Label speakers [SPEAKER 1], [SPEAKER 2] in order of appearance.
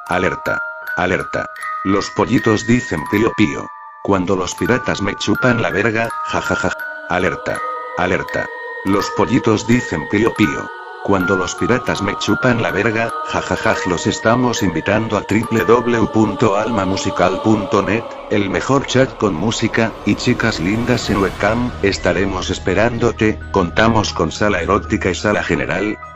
[SPEAKER 1] Alerta. Alerta. Los pollitos dicen pío pío. Cuando los piratas me chupan la verga, jajaja. Alerta. Alerta. Los pollitos dicen pío pío. Cuando los piratas me chupan la verga, jajaja. Los estamos invitando a www.almamusical.net, el mejor chat con música y chicas lindas en webcam. Estaremos esperándote. Contamos con sala erótica y sala general.